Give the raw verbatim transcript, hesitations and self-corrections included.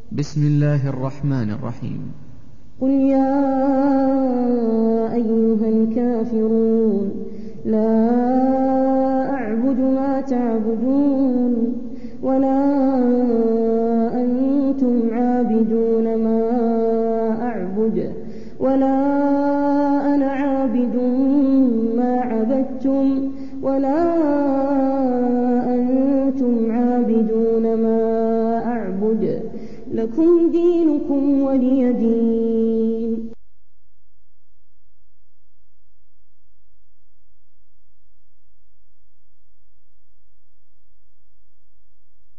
بسم الله الرحمن الرحيم. قل يا أيها الكافرون لا أعبد ما تعبدون ولا أنتم عابدون ما أعبد ولا أنا عابد ما عبدتم ولا أنتم عابدون ما أعبد لكم دينكم ولي دين.